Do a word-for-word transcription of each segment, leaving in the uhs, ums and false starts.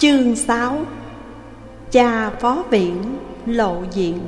Chương sáu. Cha phó viện lộ diện.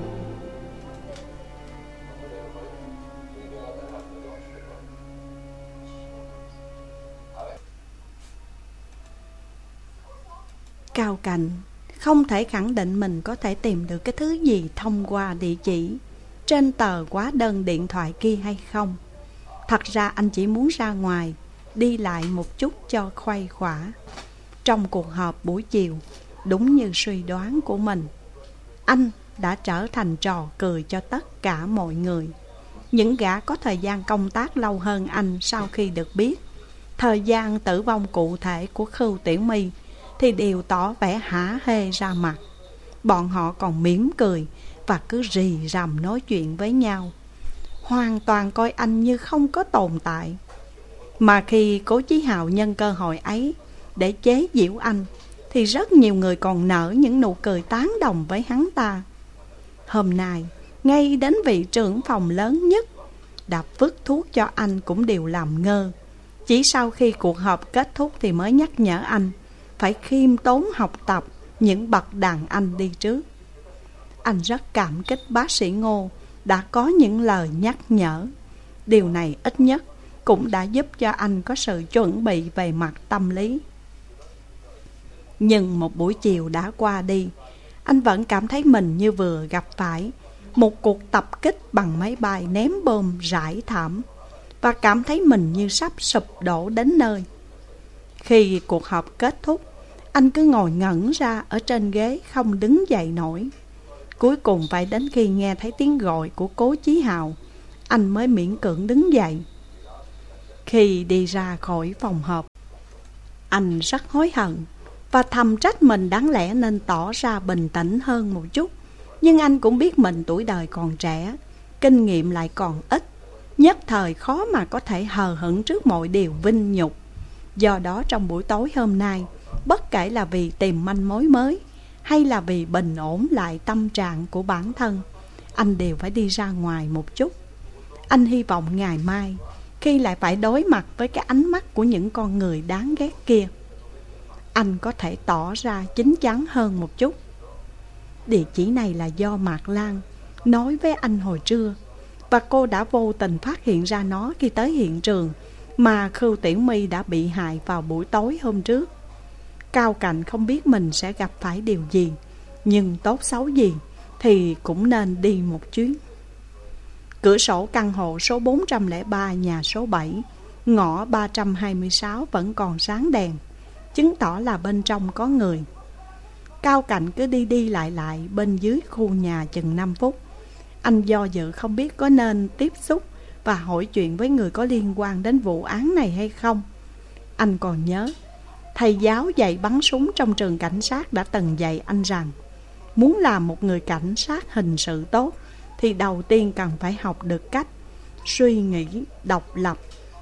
Cao Cạnh không thể khẳng định mình có thể tìm được cái thứ gì thông qua địa chỉ trên tờ hóa đơn điện thoại kia hay không. Thật ra anh chỉ muốn ra ngoài đi lại một chút cho khuây khỏa. Trong cuộc họp buổi chiều, đúng như suy đoán của mình, anh đã trở thành trò cười cho tất cả mọi người. Những gã có thời gian công tác lâu hơn anh sau khi được biết thời gian tử vong cụ thể của Khưu Tiểu My thì đều tỏ vẻ hả hê ra mặt. Bọn họ còn mỉm cười và cứ rì rầm nói chuyện với nhau, hoàn toàn coi anh như không có tồn tại. Mà khi Cố Chí Hào nhân cơ hội ấy để chế giễu anh thì rất nhiều người còn nở những nụ cười tán đồng với hắn ta. Hôm nay, ngay đến vị trưởng phòng lớn nhất đã vứt thuốc cho anh cũng đều làm ngơ. Chỉ sau khi cuộc họp kết thúc thì mới nhắc nhở anh phải khiêm tốn học tập những bậc đàn anh đi trước. Anh rất cảm kích bác sĩ Ngô đã có những lời nhắc nhở. Điều này ít nhất cũng đã giúp cho anh có sự chuẩn bị về mặt tâm lý. Nhưng một buổi chiều đã qua đi, anh vẫn cảm thấy mình như vừa gặp phải một cuộc tập kích bằng máy bay ném bom rải thảm, và cảm thấy mình như sắp sụp đổ đến nơi. Khi cuộc họp kết thúc, anh cứ ngồi ngẩn ra ở trên ghế không đứng dậy nổi. Cuối cùng phải đến khi nghe thấy tiếng gọi của Cố Chí Hào, anh mới miễn cưỡng đứng dậy. Khi đi ra khỏi phòng họp, anh rất hối hận và thầm trách mình đáng lẽ nên tỏ ra bình tĩnh hơn một chút. Nhưng anh cũng biết mình tuổi đời còn trẻ, kinh nghiệm lại còn ít, nhất thời khó mà có thể hờ hững trước mọi điều vinh nhục. Do đó trong buổi tối hôm nay, bất kể là vì tìm manh mối mới hay là vì bình ổn lại tâm trạng của bản thân, anh đều phải đi ra ngoài một chút. Anh hy vọng ngày mai, khi lại phải đối mặt với cái ánh mắt của những con người đáng ghét kia, anh có thể tỏ ra chín chắn hơn một chút. Địa chỉ này là do Mạc Lan nói với anh hồi trưa, và cô đã vô tình phát hiện ra nó khi tới hiện trường mà Khưu Tiểu My đã bị hại vào buổi tối hôm trước. Cao Cạnh không biết mình sẽ gặp phải điều gì, nhưng tốt xấu gì thì cũng nên đi một chuyến. Cửa sổ căn hộ số bốn trăm lẻ ba nhà số bảy, ngõ ba trăm hai mươi sáu vẫn còn sáng đèn, chứng tỏ là bên trong có người. Cao Cạnh cứ đi đi lại lại bên dưới khu nhà chừng năm phút. Anh do dự không biết có nên tiếp xúc và hỏi chuyện với người có liên quan đến vụ án này hay không. Anh còn nhớ thầy giáo dạy bắn súng trong trường cảnh sát đã từng dạy anh rằng muốn làm một người cảnh sát hình sự tốt thì đầu tiên cần phải học được cách suy nghĩ độc lập.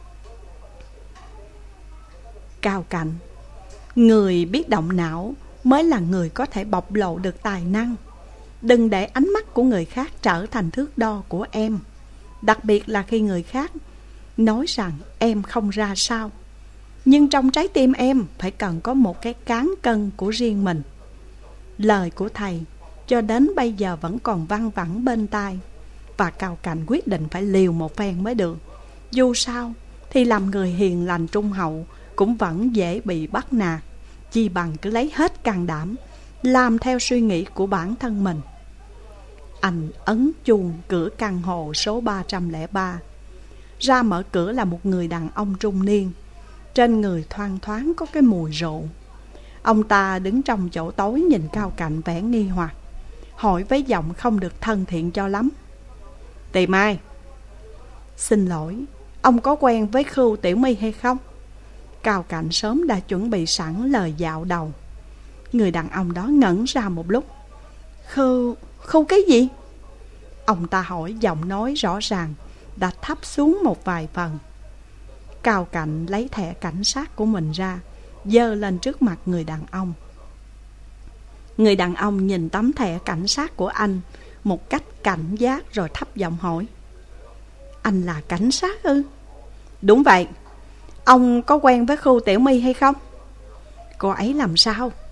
Cao Cạnh, người biết động não mới là người có thể bộc lộ được tài năng. Đừng để ánh mắt của người khác trở thành thước đo của em, đặc biệt là khi người khác nói rằng em không ra sao. Nhưng trong trái tim em phải cần có một cái cán cân của riêng mình. Lời của thầy cho đến bây giờ vẫn còn văng vẳng bên tai, và Cao Cạnh quyết định phải liều một phen mới được. Dù sao thì làm người hiền lành trung hậu cũng vẫn dễ bị bắt nạt, chi bằng cứ lấy hết can đảm làm theo suy nghĩ của bản thân mình. Anh ấn chuông cửa căn hộ số ba trăm lẻ ba. Ra mở cửa là một người đàn ông trung niên, trên người thoang thoáng có cái mùi rượu. Ông ta đứng trong chỗ tối nhìn Cao Cạnh vẻ nghi hoặc, hỏi với giọng không được thân thiện cho lắm: "Tìm ai?" "Xin lỗi, ông có quen với Khưu Tiểu My hay không?" Cao Cạnh sớm đã chuẩn bị sẵn lời dạo đầu. Người đàn ông đó ngẩn ra một lúc. Khưu... Khưu cái gì?" Ông ta hỏi, giọng nói rõ ràng đã thấp xuống một vài phần. Cao Cạnh lấy thẻ cảnh sát của mình ra, giơ lên trước mặt người đàn ông. Người đàn ông nhìn tấm thẻ cảnh sát của anh một cách cảnh giác rồi thấp giọng hỏi: "Anh là cảnh sát ư?" "Đúng vậy. Ông có quen với Khưu Tiểu My hay không?" "Cô ấy làm sao?"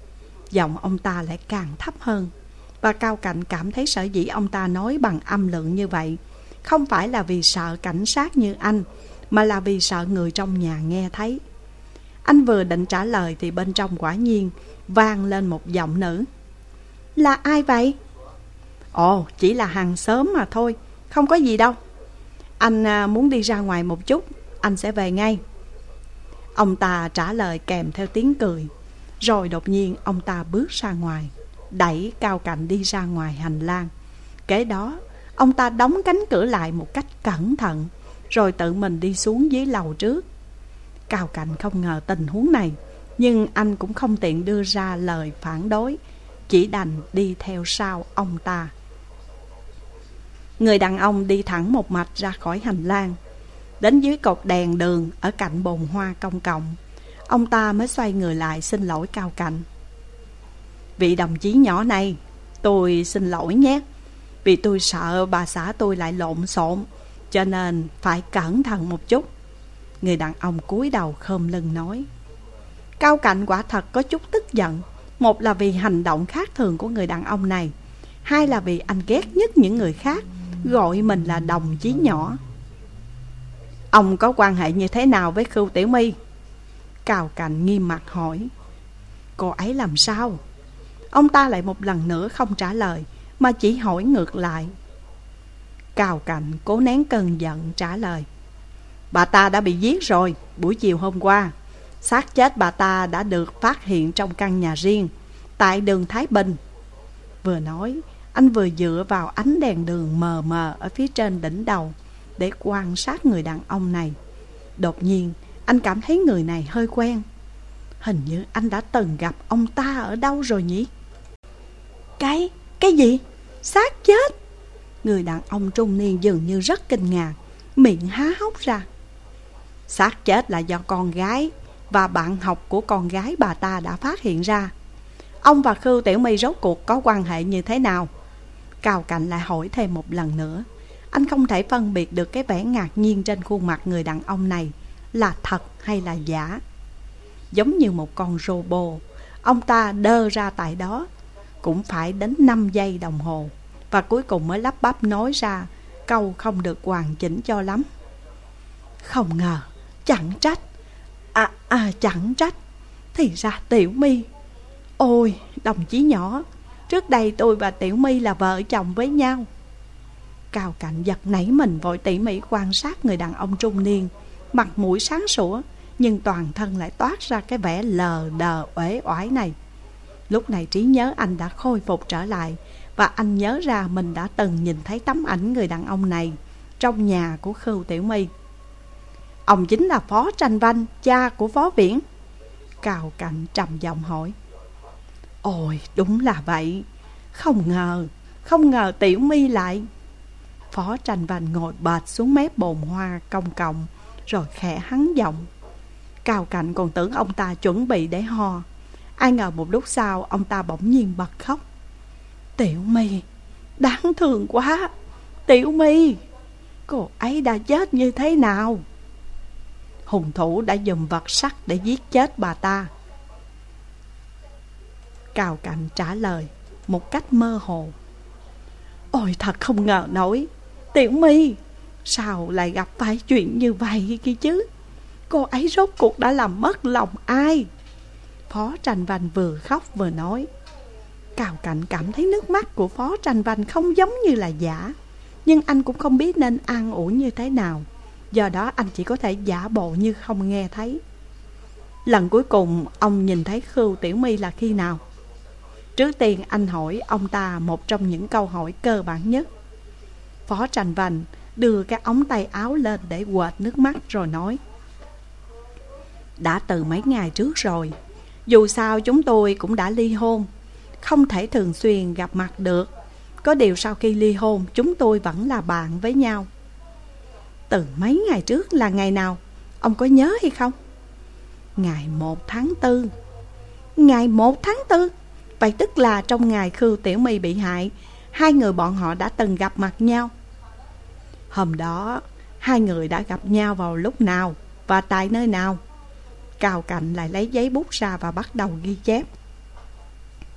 Giọng ông ta lại càng thấp hơn. Và Cao Cạnh cảm thấy sở dĩ ông ta nói bằng âm lượng như vậy không phải là vì sợ cảnh sát như anh, mà là vì sợ người trong nhà nghe thấy. Anh vừa định trả lời thì bên trong quả nhiên vang lên một giọng nữ. Là ai vậy? Ồ, chỉ là hàng xóm mà thôi, không có gì đâu. Anh muốn đi ra ngoài một chút, anh sẽ về ngay. Ông ta trả lời kèm theo tiếng cười. Rồi đột nhiên ông ta bước ra ngoài, đẩy Cao Cạnh đi ra ngoài hành lang. Kế đó ông ta đóng cánh cửa lại một cách cẩn thận, rồi tự mình đi xuống dưới lầu trước. Cao Cạnh không ngờ tình huống này, nhưng anh cũng không tiện đưa ra lời phản đối, chỉ đành đi theo sau ông ta. Người đàn ông đi thẳng một mạch ra khỏi hành lang, đến dưới cột đèn đường ở cạnh bồn hoa công cộng. Ông ta mới xoay người lại xin lỗi Cao Cạnh. Vị đồng chí nhỏ này, tôi xin lỗi nhé. Vì tôi sợ bà xã tôi lại lộn xộn, cho nên phải cẩn thận một chút. Người đàn ông cúi đầu khom lưng nói. Cao Cạnh quả thật có chút tức giận. Một là vì hành động khác thường của người đàn ông này, hai là vì anh ghét nhất những người khác gọi mình là đồng chí nhỏ. Ông có quan hệ như thế nào với Khưu Tiểu My? Cao Cạnh nghiêm mặt hỏi. Cô ấy làm sao? Ông ta lại một lần nữa không trả lời, mà chỉ hỏi ngược lại. Cao Cạnh cố nén cơn giận trả lời. Bà ta đã bị giết rồi, buổi chiều hôm qua. Xác chết bà ta đã được phát hiện trong căn nhà riêng tại đường Thái Bình. Vừa nói, anh vừa dựa vào ánh đèn đường mờ mờ ở phía trên đỉnh đầu để quan sát người đàn ông này. Đột nhiên anh cảm thấy người này hơi quen. Hình như anh đã từng gặp ông ta ở đâu rồi nhỉ? Cái, cái gì? Xác chết? Người đàn ông trung niên dường như rất kinh ngạc, miệng há hốc ra. Xác chết là do con gái và bạn học của con gái bà ta đã phát hiện ra. Ông và Khưu Tiểu My rốt cuộc có quan hệ như thế nào? Cao Cạnh lại hỏi thêm một lần nữa. Anh không thể phân biệt được cái vẻ ngạc nhiên trên khuôn mặt người đàn ông này là thật hay là giả. Giống như một con robot, ông ta đơ ra tại đó cũng phải đến năm giây đồng hồ, và cuối cùng mới lắp bắp nói ra câu không được hoàn chỉnh cho lắm. Không ngờ, chẳng trách. À, à chẳng trách. Thì ra Tiểu My. Ôi, đồng chí nhỏ, trước đây tôi và Tiểu My là vợ chồng với nhau. Cao Cạnh giật nảy mình, vội tỉ mỉ quan sát người đàn ông trung niên, mặt mũi sáng sủa, nhưng toàn thân lại toát ra cái vẻ lờ đờ uể oải này. Lúc này trí nhớ anh đã khôi phục trở lại, và anh nhớ ra mình đã từng nhìn thấy tấm ảnh người đàn ông này trong nhà của Khưu Tiểu My. Ông chính là Phó Tranh Vanh, cha của Phó Viễn? Cao Cạnh trầm giọng hỏi. Ôi, đúng là vậy. Không ngờ, không ngờ Tiểu My lại... Phó Tranh Vanh ngồi bệt xuống mép bồn hoa công cộng, rồi khẽ hắn giọng. Cao Cạnh còn tưởng ông ta chuẩn bị để ho. Ai ngờ một lúc sau ông ta bỗng nhiên bật khóc. Tiểu My, đáng thương quá. Tiểu My, cô ấy đã chết như thế nào? Hung thủ đã dùng vật sắt để giết chết bà ta. Cao Cạnh trả lời một cách mơ hồ. Ôi thật không ngờ nổi. Tiểu My, sao lại gặp phải chuyện như vậy kia chứ? Cô ấy rốt cuộc đã làm mất lòng ai? Phó Tranh Vanh vừa khóc vừa nói. Cao Cạnh cảm thấy nước mắt của Phó Tranh Vanh không giống như là giả, nhưng anh cũng không biết nên an ủi như thế nào. Do đó anh chỉ có thể giả bộ như không nghe thấy. Lần cuối cùng ông nhìn thấy Khưu Tiểu My là khi nào? Trước tiên anh hỏi ông ta một trong những câu hỏi cơ bản nhất. Phó Tranh Vanh đưa cái ống tay áo lên để quệt nước mắt rồi nói. Đã từ mấy ngày trước rồi. Dù sao chúng tôi cũng đã ly hôn, không thể thường xuyên gặp mặt được. Có điều sau khi ly hôn chúng tôi vẫn là bạn với nhau. Từ mấy ngày trước là ngày nào? Ông có nhớ hay không? Ngày một tháng tư. Ngày một tháng tư? Vậy tức là trong ngày Khưu Tiểu My bị hại, hai người bọn họ đã từng gặp mặt nhau. Hôm đó hai người đã gặp nhau vào lúc nào và tại nơi nào? Cao Cạnh lại lấy giấy bút ra và bắt đầu ghi chép.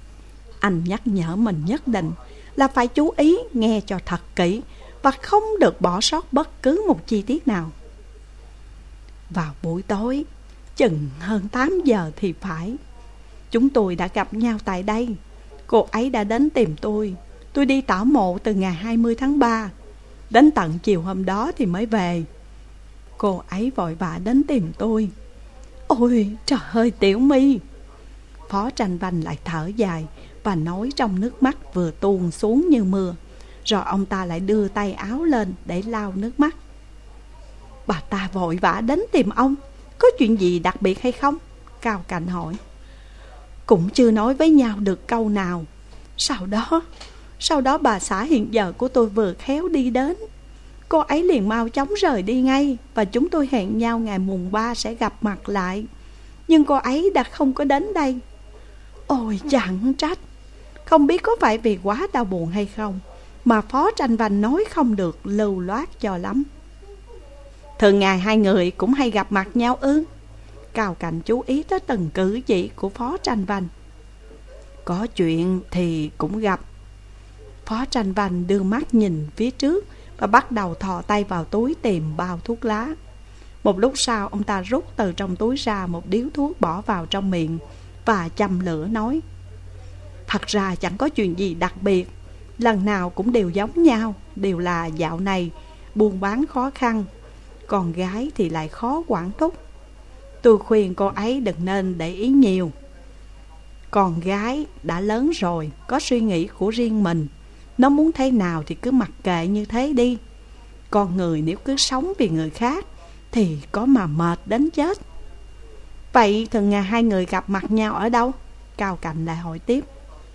Anh nhắc nhở mình nhất định là phải chú ý nghe cho thật kỹ và không được bỏ sót bất cứ một chi tiết nào. Vào buổi tối, chừng hơn tám giờ thì phải, chúng tôi đã gặp nhau tại đây. Cô ấy đã đến tìm tôi. Tôi đi tảo mộ từ ngày hai mươi tháng ba. Đến tận chiều hôm đó thì mới về. Cô ấy vội vã đến tìm tôi. Ôi trời ơi Tiểu My! Phó Tranh Vanh lại thở dài và nói trong nước mắt vừa tuôn xuống như mưa. Rồi ông ta lại đưa tay áo lên để lau nước mắt. Bà ta vội vã đến tìm ông, có chuyện gì đặc biệt hay không? Cao Cảnh hỏi. Cũng chưa nói với nhau được câu nào. Sau đó Sau đó bà xã hiện giờ của tôi vừa khéo đi đến, cô ấy liền mau chóng rời đi ngay. Và chúng tôi hẹn nhau ngày mùng ba sẽ gặp mặt lại. Nhưng cô ấy đã không có đến đây. Ôi chẳng trách. Không biết có phải vì quá đau buồn hay không mà Phó Tranh Vanh nói không được lưu loát cho lắm. Thường ngày hai người cũng hay gặp mặt nhau ư? Cao Cảnh chú ý tới từng cử chỉ của Phó Tranh Vanh. Có chuyện thì cũng gặp. Phó Tranh Vanh đưa mắt nhìn phía trước và bắt đầu thò tay vào túi tìm bao thuốc lá. Một lúc sau ông ta rút từ trong túi ra một điếu thuốc bỏ vào trong miệng và châm lửa nói. Thật ra chẳng có chuyện gì đặc biệt, lần nào cũng đều giống nhau, đều là dạo này buôn bán khó khăn, con gái thì lại khó quản thúc. Tôi khuyên cô ấy đừng nên để ý nhiều. Con gái đã lớn rồi, có suy nghĩ của riêng mình. Nó muốn thế nào thì cứ mặc kệ như thế đi. Con người nếu cứ sống vì người khác thì có mà mệt đến chết. Vậy thường ngày hai người gặp mặt nhau ở đâu? Cao Cảnh lại hỏi tiếp.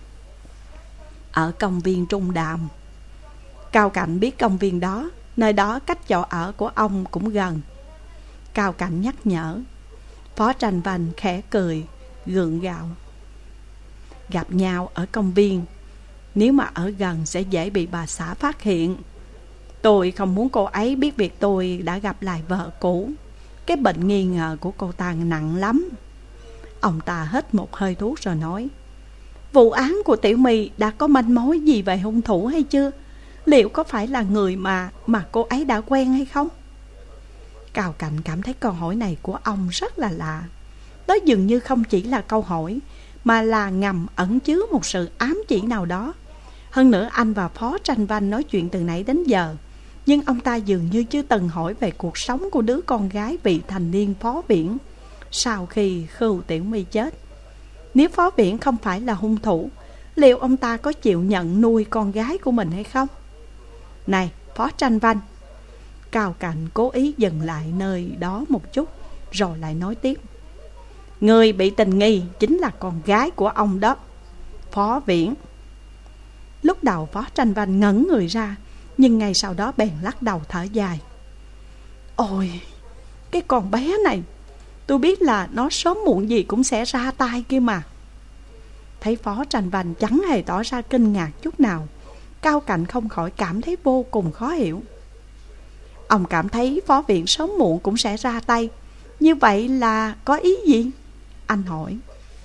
Ở công viên Trung Đàm. Cao Cảnh biết công viên đó, nơi đó cách chỗ ở của ông cũng gần. Cao Cảnh nhắc nhở. Phó Tranh Vanh khẽ cười, gượng gạo. Gặp nhau ở công viên, nếu mà ở gần sẽ dễ bị bà xã phát hiện. Tôi không muốn cô ấy biết việc tôi đã gặp lại vợ cũ. Cái bệnh nghi ngờ của cô ta nặng lắm. Ông ta hít một hơi thuốc rồi nói. Vụ án của Tiểu My đã có manh mối gì về hung thủ hay chưa? Liệu có phải là người mà mà cô ấy đã quen hay không? Cao Cảnh cảm thấy câu hỏi này của ông rất là lạ. Đó dường như không chỉ là câu hỏi, mà là ngầm ẩn chứa một sự ám chỉ nào đó. Hơn nữa anh và Phó Tranh Vanh nói chuyện từ nãy đến giờ, nhưng ông ta dường như chưa từng hỏi về cuộc sống của đứa con gái vị thành niên Phó Viễn sau khi Khưu Tiểu My chết. Nếu Phó Viễn không phải là hung thủ, liệu ông ta có chịu nhận nuôi con gái của mình hay không? Này Phó Tranh Vanh! Cao Cảnh cố ý dừng lại nơi đó một chút, rồi lại nói tiếp. Người bị tình nghi chính là con gái của ông đó, Phó Viễn. Lúc đầu Phó Tranh Vanh ngẩn người ra, nhưng ngay sau đó bèn lắc đầu thở dài. Ôi, cái con bé này, tôi biết là nó sớm muộn gì cũng sẽ ra tay kia mà. Thấy Phó Tranh Vanh chẳng hề tỏ ra kinh ngạc chút nào, Cao Cảnh không khỏi cảm thấy vô cùng khó hiểu. Ông cảm thấy Phó Viễn sớm muộn cũng sẽ ra tay, như vậy là có ý gì? Anh hỏi.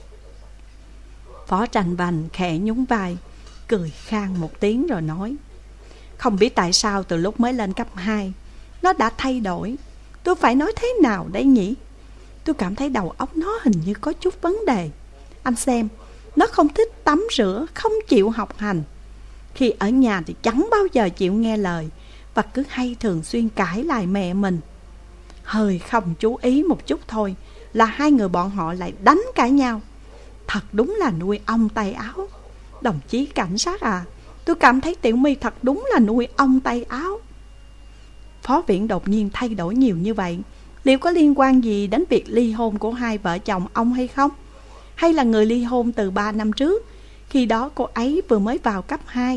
Phó Tranh Vanh khẽ nhún vai, cười khan một tiếng rồi nói. Không biết tại sao từ lúc mới lên cấp hai nó đã thay đổi. Tôi phải nói thế nào đấy nhỉ? Tôi cảm thấy đầu óc nó hình như có chút vấn đề. Anh xem, nó không thích tắm rửa, không chịu học hành. Khi ở nhà thì chẳng bao giờ chịu nghe lời, và cứ hay thường xuyên cãi lại mẹ mình. Hơi không chú ý một chút thôi là hai người bọn họ lại đánh cãi nhau. Thật đúng là nuôi ong tay áo. Đồng chí cảnh sát à, tôi cảm thấy Tiểu My thật đúng là nuôi ong tay áo. Phó Viễn đột nhiên thay đổi nhiều như vậy, liệu có liên quan gì đến việc ly hôn của hai vợ chồng ông hay không? Hay là người ly hôn từ ba năm trước, khi đó cô ấy vừa mới vào cấp hai?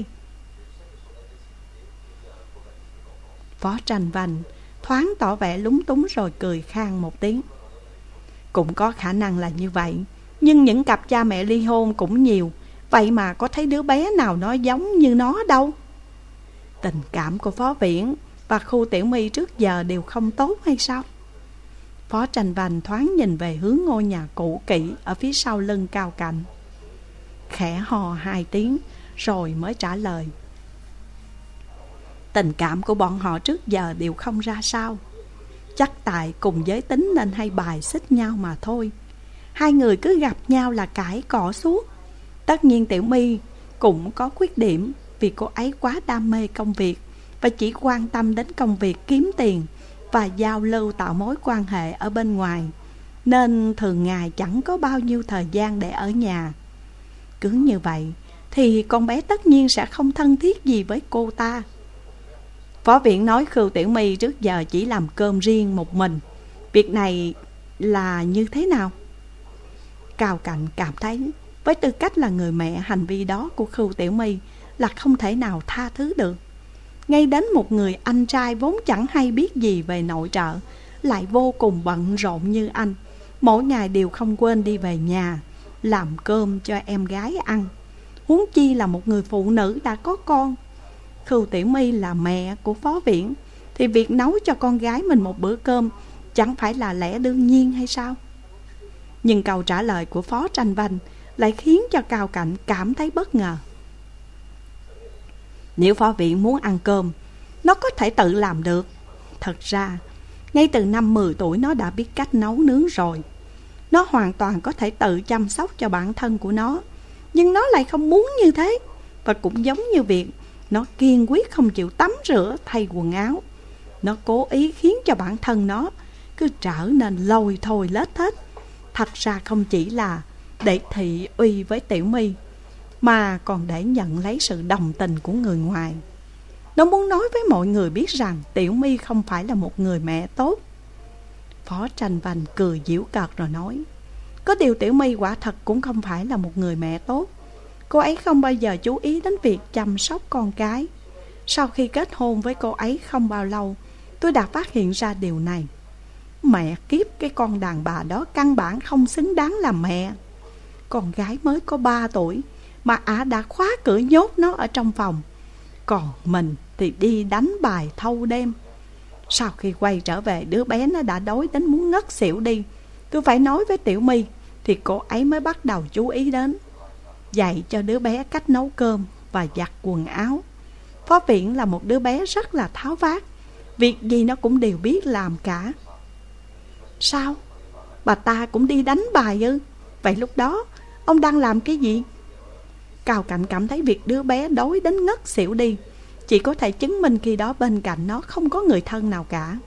Phó Tranh Vanh thoáng tỏ vẻ lúng túng rồi cười khan một tiếng. Cũng có khả năng là như vậy, nhưng những cặp cha mẹ ly hôn cũng nhiều, vậy mà có thấy đứa bé nào nó giống như nó đâu. Tình cảm của Phó Viễn và Khu Tiểu My trước giờ đều không tốt hay sao? Phó Tranh Vanh thoáng nhìn về hướng ngôi nhà cũ kỹ ở phía sau lưng Cao Cảnh. khẽ hò hai tiếng rồi mới trả lời. Tình cảm của bọn họ trước giờ đều không ra sao. Chắc tại cùng giới tính nên hay bài xích nhau mà thôi. Hai người cứ gặp nhau là cãi cọ suốt. Tất nhiên Tiểu My cũng có khuyết điểm, vì cô ấy quá đam mê công việc và chỉ quan tâm đến công việc, kiếm tiền và giao lưu tạo mối quan hệ ở bên ngoài, nên thường ngày chẳng có bao nhiêu thời gian để ở nhà. Cứ như vậy thì con bé tất nhiên sẽ không thân thiết gì với cô ta. Phó Viễn nói Khưu Tiểu My trước giờ chỉ làm cơm riêng một mình. Việc này là như thế nào? Cao Cạnh cảm thấy với tư cách là người mẹ, hành vi đó của Khưu Tiểu My là không thể nào tha thứ được. Ngay đến một người anh trai vốn chẳng hay biết gì về nội trợ, lại vô cùng bận rộn như anh, mỗi ngày đều không quên đi về nhà làm cơm cho em gái ăn, huống chi là một người phụ nữ đã có con. Khưu Tiểu My là mẹ của Phó Viễn, thì việc nấu cho con gái mình một bữa cơm chẳng phải là lẽ đương nhiên hay sao? Nhưng câu trả lời của Phó Tranh Vanh lại khiến cho Cao Cạnh cảm thấy bất ngờ. Nếu Phó Viễn muốn ăn cơm, nó có thể tự làm được. Thật ra, ngay từ năm mười tuổi nó đã biết cách nấu nướng rồi. Nó hoàn toàn có thể tự chăm sóc cho bản thân của nó, nhưng nó lại không muốn như thế. Và cũng giống như việc nó kiên quyết không chịu tắm rửa, thay quần áo. Nó cố ý khiến cho bản thân nó cứ trở nên lôi thôi lết thết. Thật ra không chỉ là để thị uy với Tiểu My, mà còn để nhận lấy sự đồng tình của người ngoài. Nó muốn nói với mọi người biết rằng Tiểu My không phải là một người mẹ tốt. Phó Tranh Vanh cười giễu cợt rồi nói, có điều Tiểu My quả thật cũng không phải là một người mẹ tốt. Cô ấy không bao giờ chú ý đến việc chăm sóc con cái. Sau khi kết hôn với cô ấy không bao lâu, tôi đã phát hiện ra điều này. Mẹ kiếp, cái con đàn bà đó căn bản không xứng đáng làm mẹ. Con gái mới có ba tuổi mà ả đã khóa cửa nhốt nó ở trong phòng, còn mình thì đi đánh bài thâu đêm. Sau khi quay trở về, đứa bé nó đã đói đến muốn ngất xỉu đi. Tôi phải nói với Tiểu My thì cô ấy mới bắt đầu chú ý đến, dạy cho đứa bé cách nấu cơm và giặt quần áo. Phó Viễn là một đứa bé rất là tháo vát, việc gì nó cũng đều biết làm cả. Sao? Bà ta cũng đi đánh bài ư? Vậy lúc đó ông đang làm cái gì? Cao Cạnh cảm thấy việc đứa bé đói đến ngất xỉu đi chỉ có thể chứng minh khi đó bên cạnh nó không có người thân nào cả.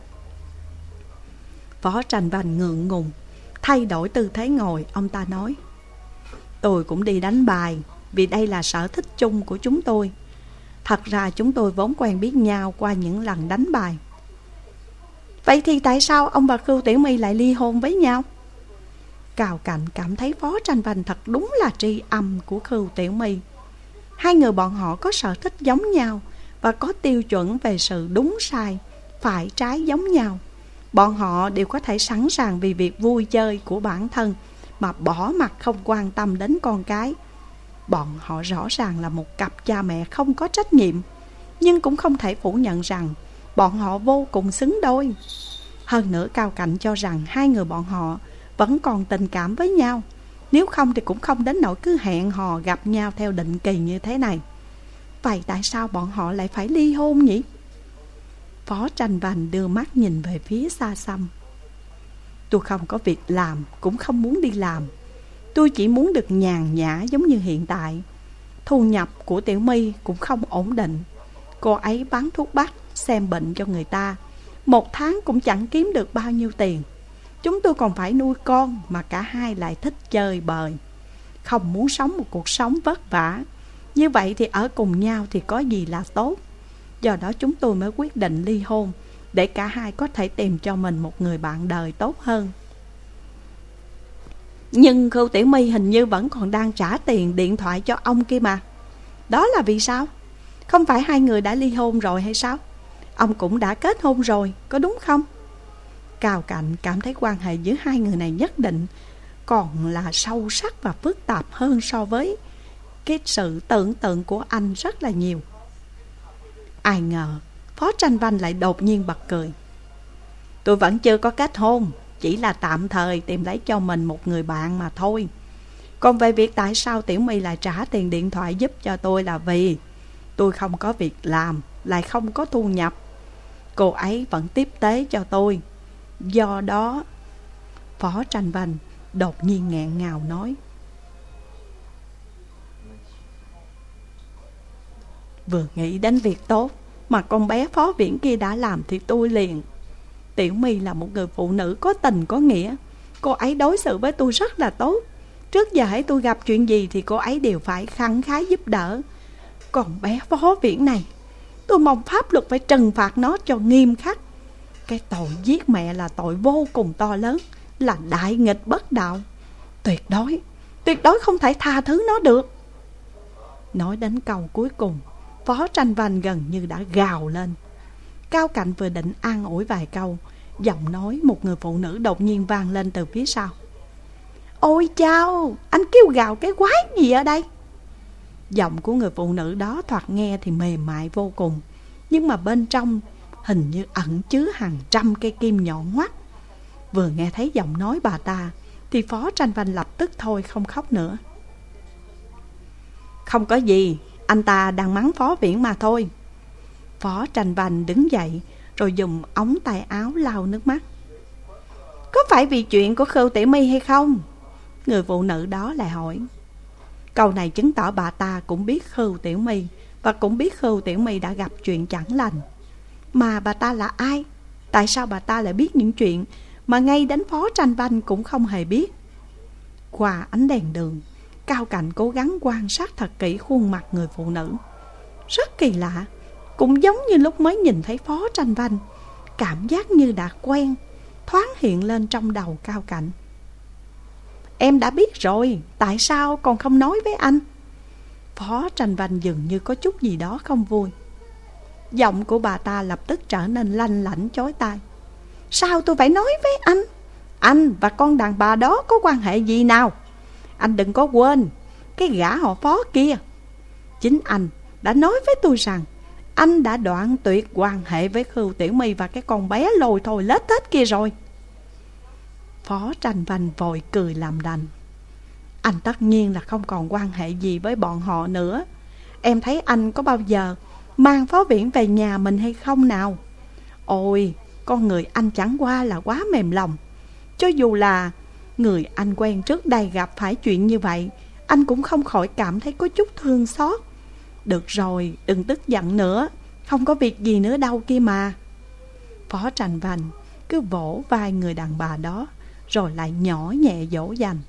Phó Tranh Vanh ngượng ngùng thay đổi tư thế ngồi. Ông ta nói, tôi cũng đi đánh bài vì đây là sở thích chung của chúng tôi. Thật ra chúng tôi vốn quen biết nhau qua những lần đánh bài. Vậy thì tại sao ông và Khưu Tiểu My lại ly hôn với nhau? Cao Cạnh cảm thấy Phó Tranh Vanh thật đúng là tri âm của Khưu Tiểu My. Hai người bọn họ có sở thích giống nhau và có tiêu chuẩn về sự đúng sai, phải trái giống nhau. Bọn họ đều có thể sẵn sàng vì việc vui chơi của bản thân mà bỏ mặc không quan tâm đến con cái. Bọn họ rõ ràng là một cặp cha mẹ không có trách nhiệm, nhưng cũng không thể phủ nhận rằng bọn họ vô cùng xứng đôi. Hơn nữa, Cao Cạnh cho rằng hai người bọn họ vẫn còn tình cảm với nhau. Nếu không thì cũng không đến nỗi cứ hẹn hò gặp nhau theo định kỳ như thế này. Vậy tại sao bọn họ lại phải ly hôn nhỉ? Phó Tranh Vanh đưa mắt nhìn về phía xa xăm. Tôi không có việc làm, cũng không muốn đi làm. Tôi chỉ muốn được nhàn nhã giống như hiện tại. Thu nhập của Tiểu My cũng không ổn định. Cô ấy bán thuốc bắc, xem bệnh cho người ta, một tháng cũng chẳng kiếm được bao nhiêu tiền. Chúng tôi còn phải nuôi con, mà cả hai lại thích chơi bời, không muốn sống một cuộc sống vất vả. Như vậy thì ở cùng nhau thì có gì là tốt. Do đó chúng tôi mới quyết định ly hôn, để cả hai có thể tìm cho mình một người bạn đời tốt hơn. Nhưng Khưu Tiểu My hình như vẫn còn đang trả tiền điện thoại cho ông kia mà. Đó là vì sao? Không phải hai người đã ly hôn rồi hay sao? Ông cũng đã kết hôn rồi, có đúng không? Cao Cạnh cảm thấy quan hệ giữa hai người này nhất định còn là sâu sắc và phức tạp hơn so với cái sự tưởng tượng của anh rất là nhiều. Ai ngờ Phó Tranh Vanh lại đột nhiên bật cười. Tôi vẫn chưa có kết hôn, chỉ là tạm thời tìm lấy cho mình một người bạn mà thôi. Còn về việc tại sao Tiểu My lại trả tiền điện thoại giúp cho tôi là vì tôi không có việc làm, lại không có thu nhập. Cô ấy vẫn tiếp tế cho tôi. Do đó, Phó Tranh Vanh đột nhiên nghẹn ngào nói. Vừa nghĩ đến việc tốt mà con bé Phó Viễn kia đã làm thì tôi liền. Tiểu My là một người phụ nữ có tình có nghĩa. Cô ấy đối xử với tôi rất là tốt. Trước giờ hãy tôi gặp chuyện gì thì cô ấy đều phải khẳng khái giúp đỡ. Còn bé Phó Viễn này, tôi mong pháp luật phải trừng phạt nó cho nghiêm khắc. Cái tội giết mẹ là tội vô cùng to lớn, là đại nghịch bất đạo. Tuyệt đối, tuyệt đối không thể tha thứ nó được. Nói đến câu cuối cùng, Phó Tranh Vanh gần như đã gào lên. Cao Cạnh vừa định an ủi vài câu, giọng nói một người phụ nữ đột nhiên vang lên từ phía sau. Ôi chao, anh kêu gào cái quái gì ở đây? Giọng của người phụ nữ đó thoạt nghe thì mềm mại vô cùng, nhưng mà bên trong hình như ẩn chứa hàng trăm cây kim nhọn hoắt. Vừa nghe thấy giọng nói bà ta thì Phó Tranh Vanh lập tức thôi không khóc nữa. Không có gì, anh ta đang mắng Phó Viễn mà thôi. Phó Tranh Vanh đứng dậy rồi dùng ống tay áo lau nước mắt. Có phải vì chuyện của Khưu Tiểu My hay không? Người phụ nữ đó lại hỏi. Câu này chứng tỏ bà ta cũng biết Khưu Tiểu My, và cũng biết Khưu Tiểu My đã gặp chuyện chẳng lành. Mà bà ta là ai? Tại sao bà ta lại biết những chuyện mà ngay đến Phó Tranh Vanh cũng không hề biết? Qua ánh đèn đường, Cao Cạnh cố gắng quan sát thật kỹ khuôn mặt người phụ nữ. Rất kỳ lạ, cũng giống như lúc mới nhìn thấy Phó Tranh Vanh. Cảm giác như đã quen thoáng hiện lên trong đầu Cao Cạnh. Em đã biết rồi, tại sao còn không nói với anh? Phó Tranh Vanh dường như có chút gì đó không vui. Giọng của bà ta lập tức trở nên lanh lảnh chói tai. Sao tôi phải nói với anh? Anh và con đàn bà đó có quan hệ gì nào? Anh đừng có quên cái gã họ Phó kia. Chính anh đã nói với tôi rằng anh đã đoạn tuyệt quan hệ với Khưu Tiểu My và cái con bé lồi thôi lết tết kia rồi. Phó Tranh Vanh vội cười làm đành. Anh tất nhiên là không còn quan hệ gì với bọn họ nữa. Em thấy anh có bao giờ mang Phó Viễn về nhà mình hay không nào? Ôi, con người anh chẳng qua là quá mềm lòng. Cho dù là người anh quen trước đây gặp phải chuyện như vậy, anh cũng không khỏi cảm thấy có chút thương xót. Được rồi, đừng tức giận nữa, không có việc gì nữa đâu kia mà. Phó Tranh Vanh cứ vỗ vai người đàn bà đó, rồi lại nhỏ nhẹ dỗ dành.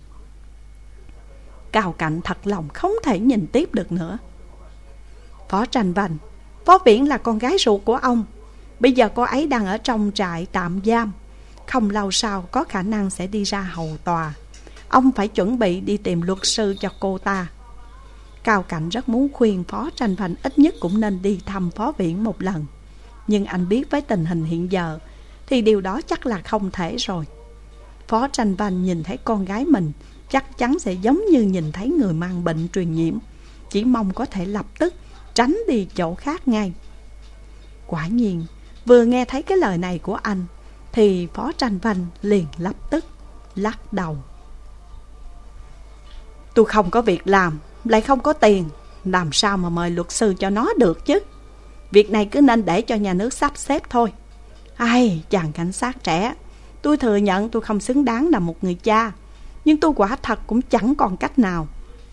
Cao Cạnh thật lòng không thể nhìn tiếp được nữa. Phó Tranh Vanh, Phó Viễn là con gái ruột của ông. Bây giờ cô ấy đang ở trong trại tạm giam, không lâu sau có khả năng sẽ đi ra hầu tòa. Ông phải chuẩn bị đi tìm luật sư cho cô ta. Cao Cạnh rất muốn khuyên Phó Tranh Vanh ít nhất cũng nên đi thăm Phó Viễn một lần, nhưng anh biết với tình hình hiện giờ thì điều đó chắc là không thể rồi. Phó Tranh Vanh nhìn thấy con gái mình chắc chắn sẽ giống như nhìn thấy người mang bệnh truyền nhiễm, chỉ mong có thể lập tức tránh đi chỗ khác ngay. Quả nhiên, vừa nghe thấy cái lời này của anh thì Phó Tranh Vanh liền lập tức lắc đầu. Tôi không có việc làm, lại không có tiền, làm sao mà mời luật sư cho nó được chứ? Việc này cứ nên để cho nhà nước sắp xếp thôi. Ai, chàng cảnh sát trẻ, tôi thừa nhận tôi không xứng đáng là một người cha, nhưng tôi quả thật cũng chẳng còn cách nào.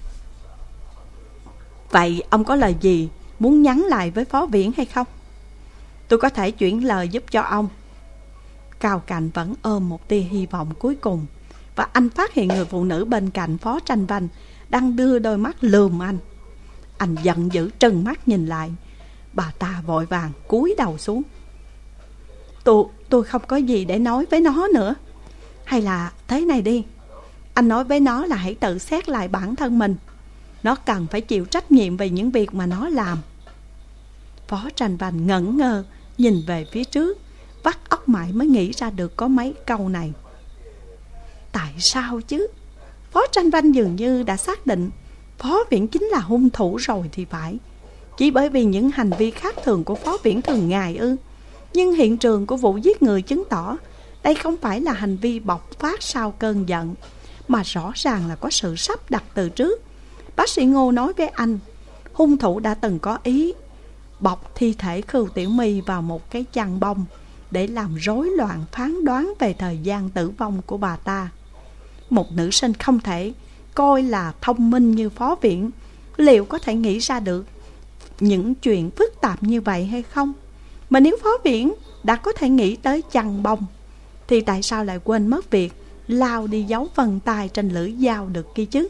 Vậy ông có lời gì muốn nhắn lại với Phó Viễn hay không? Tôi có thể chuyển lời giúp cho ông. Cao Cạnh vẫn ôm một tia hy vọng cuối cùng, và anh phát hiện người phụ nữ bên cạnh Phó Tranh Vanh đang đưa đôi mắt lườm anh. Anh giận dữ trừng mắt nhìn lại. Bà ta vội vàng cúi đầu xuống. Tôi, tôi không có gì để nói với nó nữa. Hay là thế này đi, anh nói với nó là hãy tự xét lại bản thân mình. Nó cần phải chịu trách nhiệm về những việc mà nó làm. Phó Tranh Vanh ngẩn ngơ nhìn về phía trước, vắt óc mãi mới nghĩ ra được có mấy câu này. Tại sao chứ? Phó Tranh Vanh dường như đã xác định Phó Viễn chính là hung thủ rồi thì phải. Chỉ bởi vì những hành vi khác thường của Phó Viễn thường ngày ư? Nhưng hiện trường của vụ giết người chứng tỏ đây không phải là hành vi bộc phát sau cơn giận, mà rõ ràng là có sự sắp đặt từ trước. Bác sĩ Ngô nói với anh, hung thủ đã từng có ý bọc thi thể Khưu Tiểu My vào một cái chăn bông để làm rối loạn phán đoán về thời gian tử vong của bà ta. Một nữ sinh không thể coi là thông minh như Phó Viễn liệu có thể nghĩ ra được những chuyện phức tạp như vậy hay không? Mà nếu Phó Viễn đã có thể nghĩ tới chăn bông thì tại sao lại quên mất việc lao đi dấu vân tay trên lưỡi dao được kia chứ?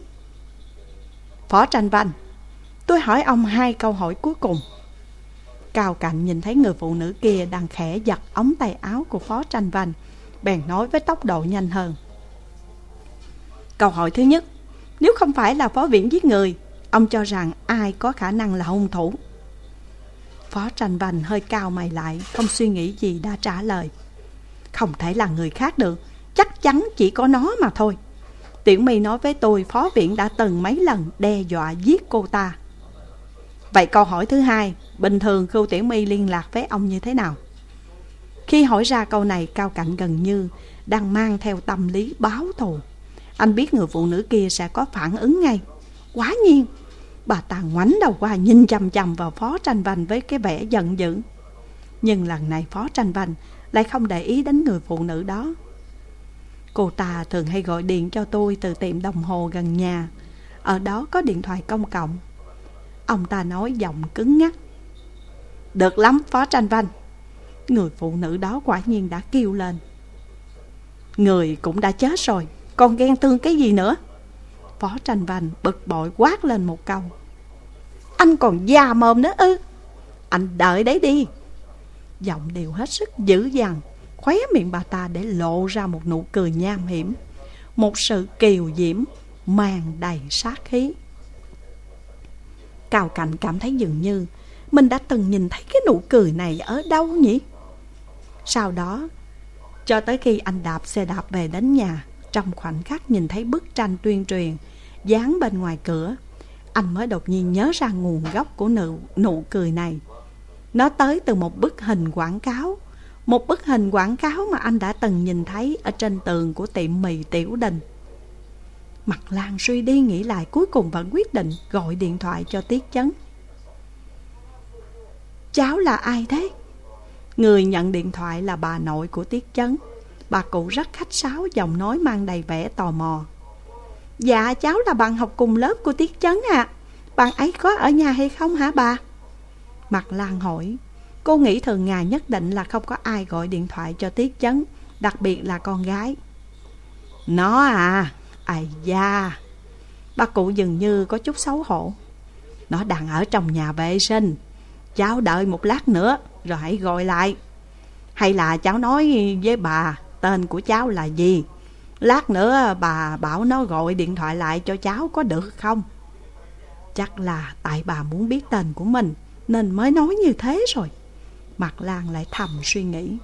Phó Tranh Vanh, tôi hỏi ông hai câu hỏi cuối cùng. Cao Cạnh nhìn thấy người phụ nữ kia đang khẽ giật ống tay áo của Phó Tranh Vanh, bèn nói với tốc độ nhanh hơn. Câu hỏi thứ nhất, nếu không phải là Phó Viễn giết người, ông cho rằng ai có khả năng là hung thủ? Phó Tranh Vanh hơi cau mày lại, không suy nghĩ gì đã trả lời. Không thể là người khác được, chắc chắn chỉ có nó mà thôi. Tiểu My nói với tôi Phó Viễn đã từng mấy lần đe dọa giết cô ta. Vậy câu hỏi thứ hai, bình thường Khưu Tiểu My liên lạc với ông như thế nào? Khi hỏi ra câu này, Cao Cạnh gần như đang mang theo tâm lý báo thù. Anh biết người phụ nữ kia sẽ có phản ứng ngay. Quả nhiên, bà ta ngoảnh đầu qua nhìn chằm chằm vào Phó Tranh Vanh với cái vẻ giận dữ. Nhưng lần này Phó Tranh Vanh lại không để ý đến người phụ nữ đó. Cô ta thường hay gọi điện cho tôi từ tiệm đồng hồ gần nhà. Ở đó có điện thoại công cộng. Ông ta nói giọng cứng ngắc. Được lắm Phó Tranh Vanh. Người phụ nữ đó quả nhiên đã kêu lên. Người cũng đã chết rồi, còn ghen tương cái gì nữa? Phó Tranh Vanh bực bội quát lên một câu. Anh còn già mồm nữa ư? Anh đợi đấy đi. Giọng đều hết sức dữ dằn. Khóe miệng bà ta để lộ ra một nụ cười nham hiểm, một sự kiều diễm mang đầy sát khí. Cao Cạnh cảm thấy dường như mình đã từng nhìn thấy cái nụ cười này ở đâu nhỉ? Sau đó, cho tới khi anh đạp xe đạp về đến nhà, trong khoảnh khắc nhìn thấy bức tranh tuyên truyền dán bên ngoài cửa, anh mới đột nhiên nhớ ra nguồn gốc của nụ, nụ cười này. Nó tới từ một bức hình quảng cáo. Một bức hình quảng cáo mà anh đã từng nhìn thấy ở trên tường của tiệm mì Tiểu Đình. Mặt Lan suy đi nghĩ lại, cuối cùng vẫn quyết định gọi điện thoại cho Tiết Chấn. Cháu là ai thế? Người nhận điện thoại là bà nội của Tiết Chấn. Bà cụ rất khách sáo, giọng nói mang đầy vẻ tò mò. Dạ cháu là bạn học cùng lớp của Tiết Chấn ạ. à. Bạn ấy có ở nhà hay không hả bà? Mặt Lan hỏi. Cô nghĩ thường ngày nhất định là không có ai gọi điện thoại cho Tiết Chấn, đặc biệt là con gái. Nó à, ai da. Bà cụ dường như có chút xấu hổ. Nó đang ở trong nhà vệ sinh. Cháu đợi một lát nữa rồi hãy gọi lại. Hay là cháu nói với bà tên của cháu là gì? Lát nữa bà bảo nó gọi điện thoại lại cho cháu có được không? Chắc là tại bà muốn biết tên của mình nên mới nói như thế rồi. Mạc Lan lại thầm suy nghĩ.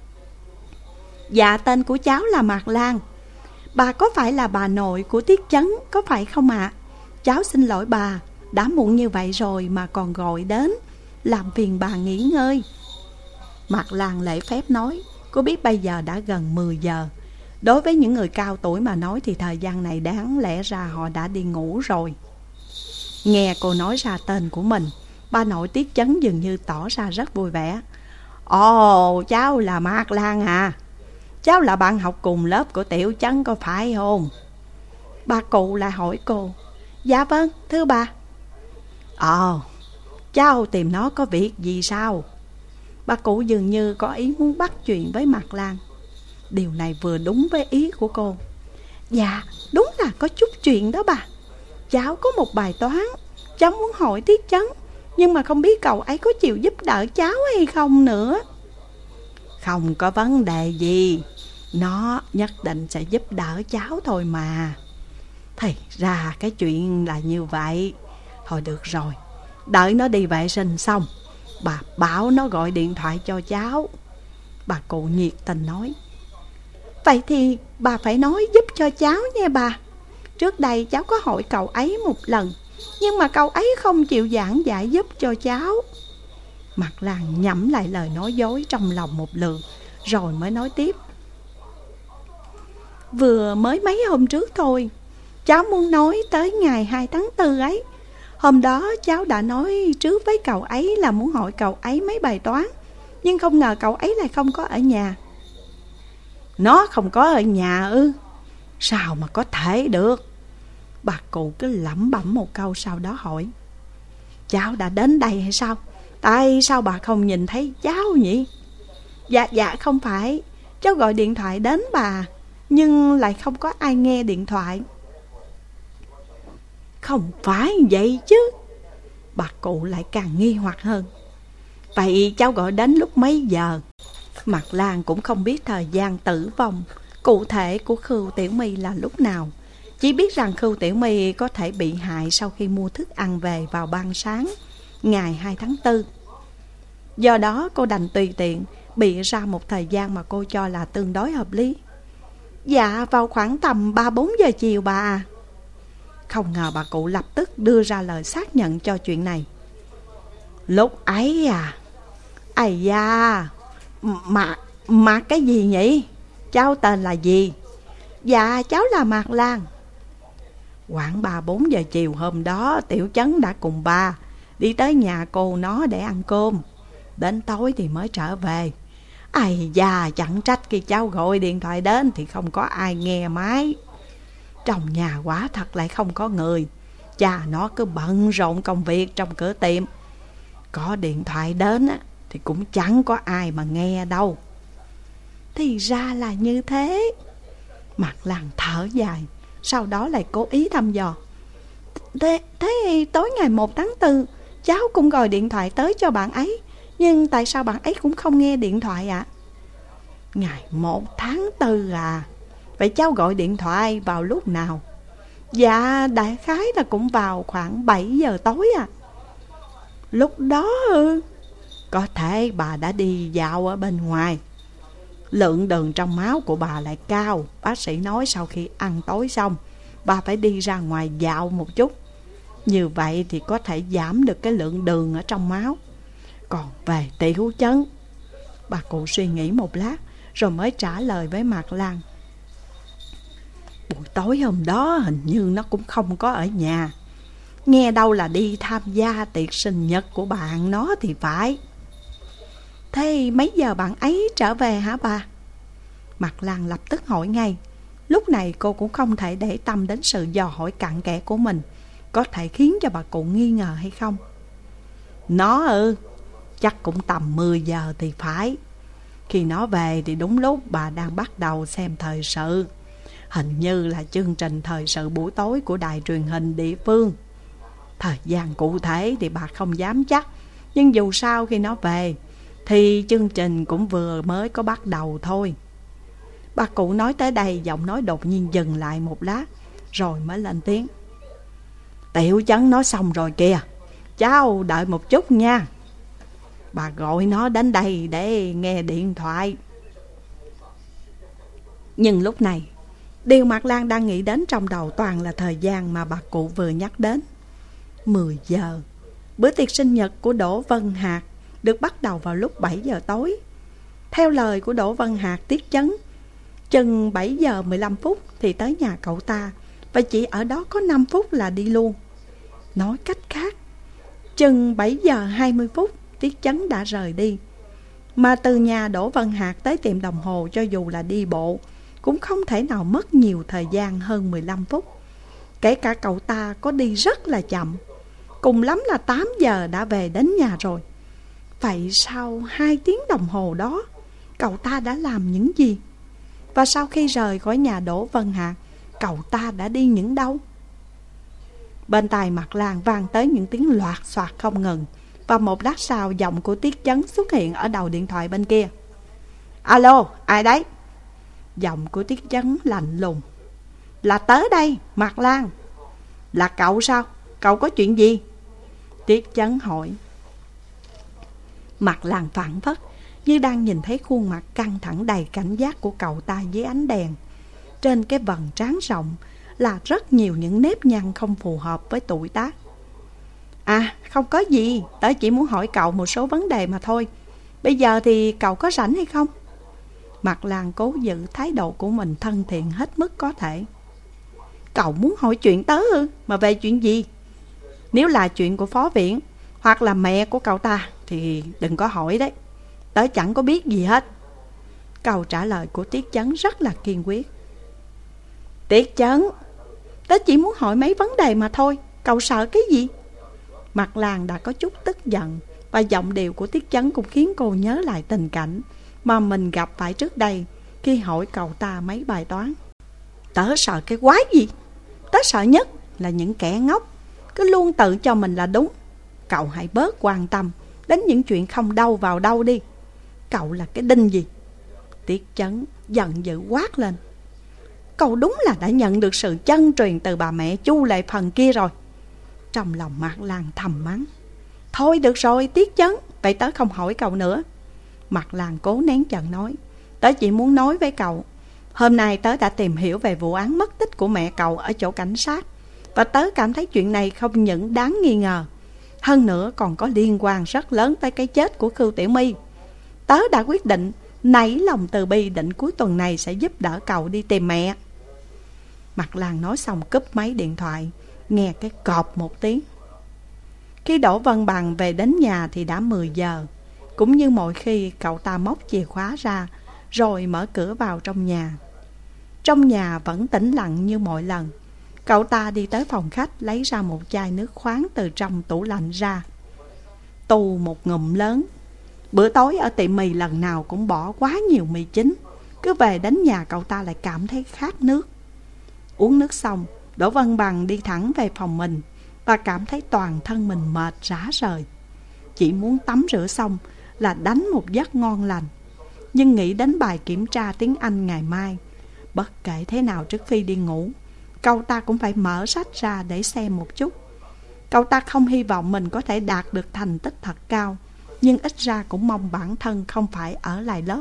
Dạ tên của cháu là Mạc Lan. Bà có phải là bà nội của Tiết Chấn có phải không ạ? à? Cháu xin lỗi bà, đã muộn như vậy rồi mà còn gọi đến, làm phiền bà nghỉ ngơi. Mạc Lan lễ phép nói. Cô biết bây giờ đã gần mười giờ. Đối với những người cao tuổi mà nói thì thời gian này đáng lẽ ra họ đã đi ngủ rồi. Nghe cô nói ra tên của mình, bà nội Tiết Chấn dường như tỏ ra rất vui vẻ. Ồ, cháu là Mạc Lan à? Cháu là bạn học cùng lớp của Tiểu Chấn có phải không? Bà cụ lại hỏi cô. Dạ vâng, thưa bà. Ồ, cháu tìm nó có việc gì sao? Bà cụ dường như có ý muốn bắt chuyện với Mạc Lan. Điều này vừa đúng với ý của cô. Dạ, đúng là có chút chuyện đó bà. Cháu có một bài toán, cháu muốn hỏi Tiết Chấn, nhưng mà không biết cậu ấy có chịu giúp đỡ cháu hay không nữa. Không có vấn đề gì, nó nhất định sẽ giúp đỡ cháu thôi mà. Thì ra cái chuyện là như vậy. Thôi được rồi, đợi nó đi vệ sinh xong, bà bảo nó gọi điện thoại cho cháu. Bà cụ nhiệt tình nói. Vậy thì bà phải nói giúp cho cháu nha bà. Trước đây cháu có hỏi cậu ấy một lần, nhưng mà cậu ấy không chịu giảng giải giúp cho cháu. Mạc Lan nhẩm lại lời nói dối trong lòng một lượt, rồi mới nói tiếp. Vừa mới mấy hôm trước thôi. Cháu muốn nói tới ngày hai tháng tư ấy. Hôm đó cháu đã nói trước với cậu ấy là muốn hỏi cậu ấy mấy bài toán, nhưng không ngờ cậu ấy lại không có ở nhà. Nó không có ở nhà ư? Sao mà có thể được? Bà cụ cứ lẩm bẩm một câu, sau đó hỏi: Cháu đã đến đây hay sao? Tại sao bà không nhìn thấy cháu nhỉ? Dạ dạ không phải, cháu gọi điện thoại đến bà, nhưng lại không có ai nghe điện thoại. Không phải vậy chứ. Bà cụ lại càng nghi hoặc hơn. Vậy cháu gọi đến lúc mấy giờ? Mặt Lan cũng không biết thời gian tử vong cụ thể của Khưu Tiểu My là lúc nào, chỉ biết rằng Khưu Tiểu My có thể bị hại sau khi mua thức ăn về vào ban sáng ngày hai tháng tư. Do đó cô đành tùy tiện bịa ra một thời gian mà cô cho là tương đối hợp lý. Dạ vào khoảng tầm ba bốn giờ chiều bà à. Không ngờ bà cụ lập tức đưa ra lời xác nhận cho chuyện này. Lúc ấy à? Ây da, Mạc, Mạc cái gì nhỉ? Cháu tên là gì? Dạ cháu là Mạc Lan. Khoảng ba bốn giờ chiều hôm đó, Tiểu Chấn đã cùng bà đi tới nhà cô nó để ăn cơm. Đến tối thì mới trở về. Ây da, chẳng trách khi cháu gọi điện thoại đến thì không có ai nghe máy. Trong nhà quả thật lại không có người. Cha nó cứ bận rộn công việc trong cửa tiệm. Có điện thoại đến á, thì cũng chẳng có ai mà nghe đâu. Thì ra là như thế. Mặt Lan thở dài, sau đó lại cố ý thăm dò. Thế, thế tối ngày một tháng tư cháu cũng gọi điện thoại tới cho bạn ấy, nhưng tại sao bạn ấy cũng không nghe điện thoại ạ? À? Ngày một tháng tư à? Vậy cháu gọi điện thoại vào lúc nào? Dạ đại khái là cũng vào khoảng bảy giờ tối à. Lúc đó ư? Có thể bà đã đi dạo ở bên ngoài. Lượng đường trong máu của bà lại cao. Bác sĩ nói sau khi ăn tối xong bà phải đi ra ngoài dạo một chút. Như vậy thì có thể giảm được cái lượng đường ở trong máu. Còn về Tiểu Chấn, bà cụ suy nghĩ một lát rồi mới trả lời với Mạc Lan. Buổi tối hôm đó hình như nó cũng không có ở nhà. Nghe đâu là đi tham gia tiệc sinh nhật của bạn nó thì phải. Thế mấy giờ bạn ấy trở về hả bà? Mạc Lan lập tức hỏi ngay. Lúc này cô cũng không thể để tâm đến sự dò hỏi cặn kẽ của mình có thể khiến cho bà cụ nghi ngờ hay không. Nó ư? Chắc cũng tầm mười giờ thì phải. Khi nó về thì đúng lúc bà đang bắt đầu xem thời sự. Hình như là chương trình thời sự buổi tối của đài truyền hình địa phương. Thời gian cụ thể thì bà không dám chắc, nhưng dù sao khi nó về thì chương trình cũng vừa mới có bắt đầu thôi. Bà cụ nói tới đây, giọng nói đột nhiên dừng lại một lát rồi mới lên tiếng. Tiểu Chấn nói xong rồi kìa, cháu đợi một chút nha. Bà gọi nó đến đây để nghe điện thoại. Nhưng lúc này điều Mạc Lan đang nghĩ đến trong đầu toàn là thời gian mà bà cụ vừa nhắc đến. Mười giờ. Bữa tiệc sinh nhật của Đỗ Vân Hạc được bắt đầu vào lúc bảy giờ tối. Theo lời của Đỗ Vân Hạc, Tiết Chấn chừng bảy giờ mười lăm phút thì tới nhà cậu ta, và chỉ ở đó có năm phút là đi luôn. Nói cách khác, chừng bảy giờ hai mươi phút Tiết Chấn đã rời đi. Mà từ nhà Đỗ Vân Hạc tới tiệm đồng hồ, cho dù là đi bộ cũng không thể nào mất nhiều thời gian hơn mười lăm phút. Kể cả cậu ta có đi rất là chậm, cùng lắm là tám giờ đã về đến nhà rồi. Vậy sau hai tiếng đồng hồ đó, cậu ta đã làm những gì? Và sau khi rời khỏi nhà Đỗ Vân Hạc, cậu ta đã đi những đâu? Bên tai Mạc Lan vang tới những tiếng loạt xoạt không ngừng. Và một lát sau, giọng của Tiết Chấn xuất hiện ở đầu điện thoại bên kia. Alo, ai đấy? Giọng của Tiết Chấn lạnh lùng. Là tớ đây, Mạc Lan. Là cậu sao? Cậu có chuyện gì? Tiết Chấn hỏi. Mạc Lan phản phất như đang nhìn thấy khuôn mặt căng thẳng đầy cảnh giác của cậu ta dưới ánh đèn. Trên cái vầng trán rộng là rất nhiều những nếp nhăn không phù hợp với tuổi tác. À, không có gì, tớ chỉ muốn hỏi cậu một số vấn đề mà thôi. Bây giờ thì cậu có rảnh hay không? Mặt Lan cố giữ thái độ của mình thân thiện hết mức có thể. Cậu muốn hỏi chuyện tớ ư? Mà về chuyện gì? Nếu là chuyện của Phó Viễn hoặc là mẹ của cậu ta thì đừng có hỏi đấy. Tớ chẳng có biết gì hết. Câu trả lời của Tiết Chấn rất là kiên quyết. Tiết Chấn, tớ chỉ muốn hỏi mấy vấn đề mà thôi. Cậu sợ cái gì? Mặt Lan đã có chút tức giận, và giọng điệu của Tiết Chấn cũng khiến cô nhớ lại tình cảnh mà mình gặp phải trước đây khi hỏi cậu ta mấy bài toán. Tớ sợ cái quái gì? Tớ sợ nhất là những kẻ ngốc cứ luôn tự cho mình là đúng. Cậu hãy bớt quan tâm đến những chuyện không đâu vào đâu đi. Cậu là cái đinh gì? Tiết Chấn giận dữ quát lên. Cậu đúng là đã nhận được sự chân truyền từ bà mẹ Chu Lệ Phần kia rồi. Trong lòng Mặt Lan thầm mắng. Thôi được rồi Tiết Chấn, vậy tớ không hỏi cậu nữa. Mặt Lan cố nén giận nói. Tớ chỉ muốn nói với cậu, hôm nay tớ đã tìm hiểu về vụ án mất tích của mẹ cậu ở chỗ cảnh sát, và tớ cảm thấy chuyện này không những đáng nghi ngờ, hơn nữa còn có liên quan rất lớn tới cái chết của Khưu Tiểu My. Tớ đã quyết định nảy lòng từ bi, định cuối tuần này sẽ giúp đỡ cậu đi tìm mẹ. Mặt Lan nói xong cúp máy điện thoại, nghe cái cọp một tiếng. Khi Đỗ Văn Bằng về đến nhà thì đã mười giờ. Cũng như mọi khi, cậu ta móc chìa khóa ra rồi mở cửa vào trong nhà. Trong nhà vẫn tĩnh lặng như mọi lần. Cậu ta đi tới phòng khách, lấy ra một chai nước khoáng từ trong tủ lạnh ra, tù một ngụm lớn. Bữa tối ở tiệm mì lần nào cũng bỏ quá nhiều mì chính. Cứ về đến nhà cậu ta lại cảm thấy khát nước. Uống nước xong, Đỗ Văn Bằng đi thẳng về phòng mình và cảm thấy toàn thân mình mệt rã rời. Chỉ muốn tắm rửa xong là đánh một giấc ngon lành. Nhưng nghĩ đến bài kiểm tra tiếng Anh ngày mai, bất kể thế nào trước khi đi ngủ, cậu ta cũng phải mở sách ra để xem một chút. Cậu ta không hy vọng mình có thể đạt được thành tích thật cao, nhưng ít ra cũng mong bản thân không phải ở lại lớp.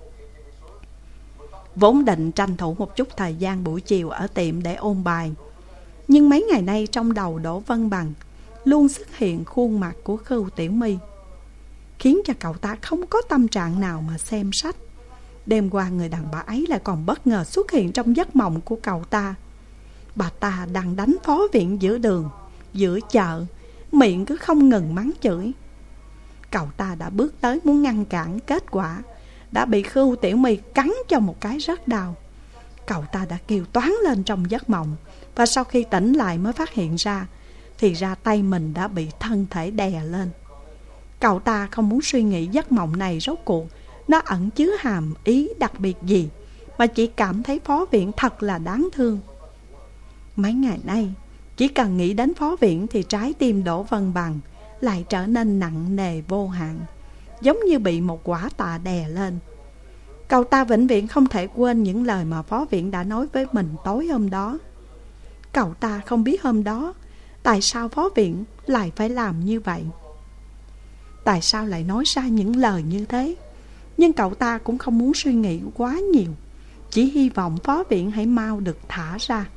Vốn định tranh thủ một chút thời gian buổi chiều ở tiệm để ôn bài, nhưng mấy ngày nay trong đầu Đỗ Văn Bằng luôn xuất hiện khuôn mặt của Khưu Tiểu My, khiến cho cậu ta không có tâm trạng nào mà xem sách. Đêm qua người đàn bà ấy lại còn bất ngờ xuất hiện trong giấc mộng của cậu ta. Bà ta đang đánh Phó Viện giữa đường, giữa chợ, miệng cứ không ngừng mắng chửi. Cậu ta đã bước tới muốn ngăn cản, kết quả đã bị Khưu Tiểu My cắn cho một cái rất đau. Cậu ta đã kêu toán lên trong giấc mộng, và sau khi tỉnh lại mới phát hiện ra, thì ra tay mình đã bị thân thể đè lên. Cậu ta không muốn suy nghĩ giấc mộng này rốt cuộc nó ẩn chứa hàm ý đặc biệt gì, mà chỉ cảm thấy Phó Viện thật là đáng thương. Mấy ngày nay, chỉ cần nghĩ đến Phó Viện thì trái tim Đỗ Văn Bằng lại trở nên nặng nề vô hạn, giống như bị một quả tạ đè lên. Cậu ta vĩnh viễn không thể quên những lời mà Phó Viện đã nói với mình tối hôm đó. Cậu ta không biết hôm đó tại sao Phó Viện lại phải làm như vậy, tại sao lại nói ra những lời như thế. Nhưng cậu ta cũng không muốn suy nghĩ quá nhiều, chỉ hy vọng Phó Viện hãy mau được thả ra.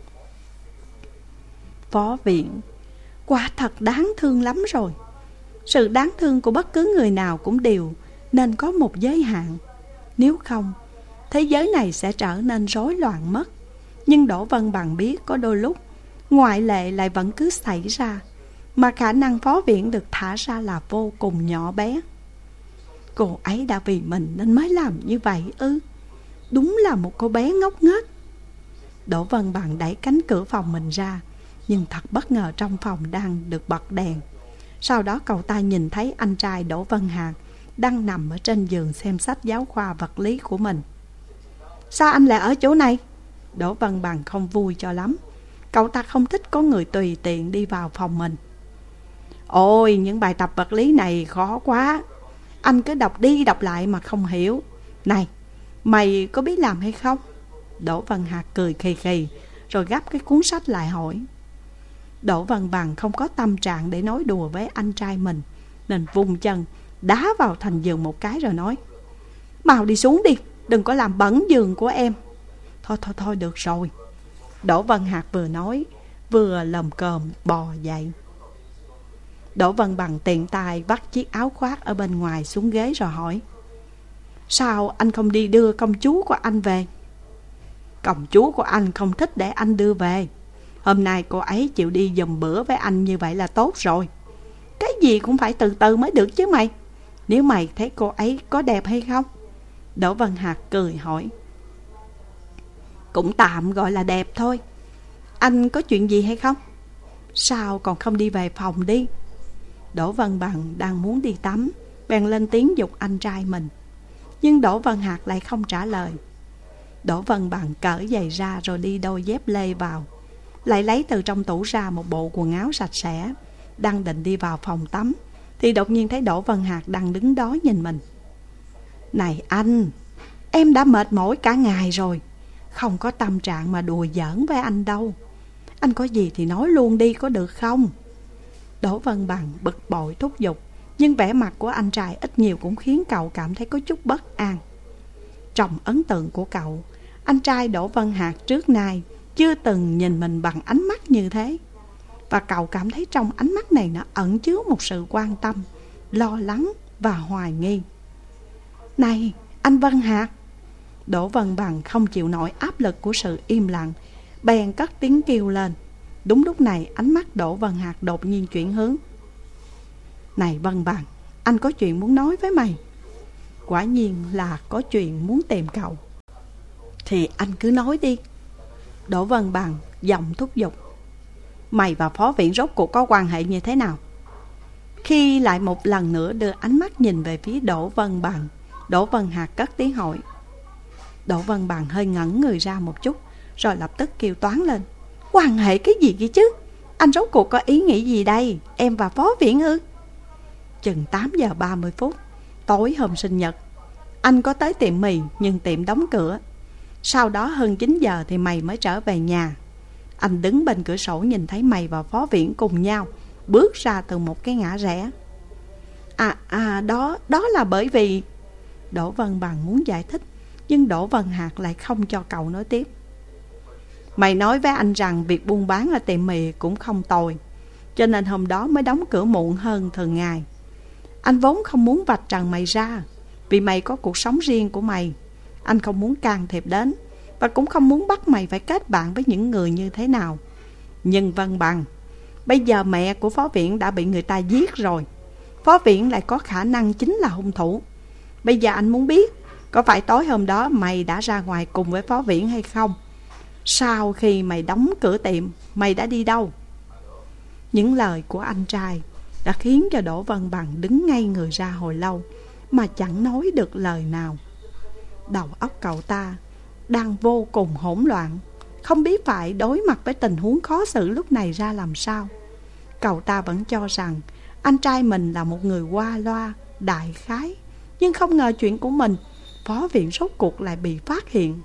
Phó Viện quả thật đáng thương lắm rồi. Sự đáng thương của bất cứ người nào cũng đều nên có một giới hạn, nếu không thế giới này sẽ trở nên rối loạn mất. Nhưng Đỗ Văn Bằng biết có đôi lúc ngoại lệ lại vẫn cứ xảy ra, mà khả năng Phó Viện được thả ra là vô cùng nhỏ bé. Cô ấy đã vì mình nên mới làm như vậy ư? Đúng là một cô bé ngốc nghếch. Đỗ Văn Bằng đẩy cánh cửa phòng mình ra, nhưng thật bất ngờ trong phòng đang được bật đèn. Sau đó cậu ta nhìn thấy anh trai Đỗ Văn Hạc đang nằm ở trên giường xem sách giáo khoa vật lý của mình. Sao anh lại ở chỗ này? Đỗ Văn Bằng không vui cho lắm. Cậu ta không thích có người tùy tiện đi vào phòng mình. Ôi, những bài tập vật lý này khó quá. Anh cứ đọc đi đọc lại mà không hiểu. Này, mày có biết làm hay không? Đỗ Văn Hạc cười khì khì, rồi gấp cái cuốn sách lại hỏi. Đỗ Văn Bằng không có tâm trạng để nói đùa với anh trai mình, nên vùng chân đá vào thành giường một cái rồi nói: Mau đi xuống đi, đừng có làm bẩn giường của em. Thôi thôi thôi được rồi. Đỗ Văn Hạc vừa nói vừa lồm cồm bò dậy. Đỗ Văn Bằng tiện tay vắt chiếc áo khoác ở bên ngoài xuống ghế rồi hỏi: Sao anh không đi đưa công chúa của anh về? Công chúa của anh không thích để anh đưa về. Hôm nay cô ấy chịu đi giùm bữa với anh như vậy là tốt rồi. Cái gì cũng phải từ từ mới được chứ mày. Nếu mày thấy cô ấy có đẹp hay không? Đỗ Văn Hạc cười hỏi. Cũng tạm gọi là đẹp thôi. Anh có chuyện gì hay không? Sao còn không đi về phòng đi? Đỗ Văn Bằng đang muốn đi tắm, bèn lên tiếng giục anh trai mình. Nhưng Đỗ Văn Hạc lại không trả lời. Đỗ Văn Bằng cởi giày ra rồi đi đôi dép lê vào, lại lấy từ trong tủ ra một bộ quần áo sạch sẽ. Đang định đi vào phòng tắm thì đột nhiên thấy Đỗ Văn Hạc đang đứng đó nhìn mình. Này anh, em đã mệt mỏi cả ngày rồi, không có tâm trạng mà đùa giỡn với anh đâu. Anh có gì thì nói luôn đi có được không? Đỗ Văn Bằng bực bội thúc giục, nhưng vẻ mặt của anh trai ít nhiều cũng khiến cậu cảm thấy có chút bất an. Trong ấn tượng của cậu, anh trai Đỗ Văn Hạc trước nay chưa từng nhìn mình bằng ánh mắt như thế. Và cậu cảm thấy trong ánh mắt này nó ẩn chứa một sự quan tâm, lo lắng và hoài nghi. Này, anh Văn Hạc! Đỗ Văn Bằng không chịu nổi áp lực của sự im lặng, bèn cất tiếng kêu lên. Đúng lúc này ánh mắt Đỗ Văn Hạc đột nhiên chuyển hướng. Này Văn Bằng, anh có chuyện muốn nói với mày. Quả nhiên là có chuyện muốn tìm cậu. Thì anh cứ nói đi. Đỗ Văn Bằng giọng thúc giục. Mày và Phó Viễn rốt cuộc có quan hệ như thế nào? Khi lại một lần nữa đưa ánh mắt nhìn về phía Đỗ Văn Bằng, Đỗ Văn Hạc cất tiếng hỏi. Đỗ Văn Bằng hơi ngẩn người ra một chút, rồi lập tức kêu toán lên. Quan hệ cái gì kia chứ? Anh rốt cuộc có ý nghĩ gì đây? Em và Phó Viễn ư? Chừng tám giờ ba mươi phút tối hôm sinh nhật, anh có tới tiệm mì nhưng tiệm đóng cửa. Sau đó hơn chín giờ thì mày mới trở về nhà. Anh đứng bên cửa sổ nhìn thấy mày và Phó Viễn cùng nhau bước ra từ một cái ngã rẽ. À à đó, đó là bởi vì... Đỗ Văn Bằng muốn giải thích, nhưng Đỗ Văn Hạc lại không cho cậu nói tiếp. Mày nói với anh rằng việc buôn bán ở tiệm mì cũng không tồi, cho nên hôm đó mới đóng cửa muộn hơn thường ngày. Anh vốn không muốn vạch trần mày ra, vì mày có cuộc sống riêng của mày. Anh không muốn can thiệp đến, và cũng không muốn bắt mày phải kết bạn với những người như thế nào. Nhưng Văn Bằng, bây giờ mẹ của Phó Viễn đã bị người ta giết rồi. Phó Viễn lại có khả năng chính là hung thủ. Bây giờ anh muốn biết, có phải tối hôm đó mày đã ra ngoài cùng với Phó Viễn hay không? Sau khi mày đóng cửa tiệm, mày đã đi đâu? Những lời của anh trai đã khiến cho Đỗ Văn Bằng đứng ngay người ra hồi lâu mà chẳng nói được lời nào. Đầu óc cậu ta đang vô cùng hỗn loạn, không biết phải đối mặt với tình huống khó xử lúc này ra làm sao. Cậu ta vẫn cho rằng anh trai mình là một người qua loa, đại khái, nhưng không ngờ chuyện của mình, Phó Viễn rốt cuộc lại bị phát hiện.